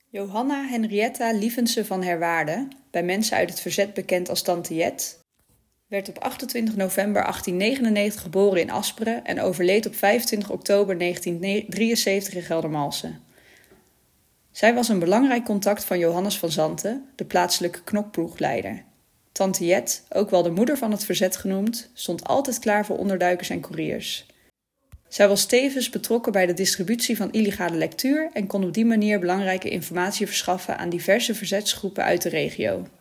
Johanna Henrietta Lievense van Herwaarde, bij mensen uit het verzet bekend als Tante Jet, werd op 28 november 1899 geboren in Asperen en overleed op 25 oktober 1973 in Geldermalsen. Zij was een belangrijk contact van Johannes van Zanten, de plaatselijke knokploegleider. Tante Jet, ook wel de moeder van het verzet genoemd, stond altijd klaar voor onderduikers en koeriers. Zij was tevens betrokken bij de distributie van illegale lectuur en kon op die manier belangrijke informatie verschaffen aan diverse verzetsgroepen uit de regio.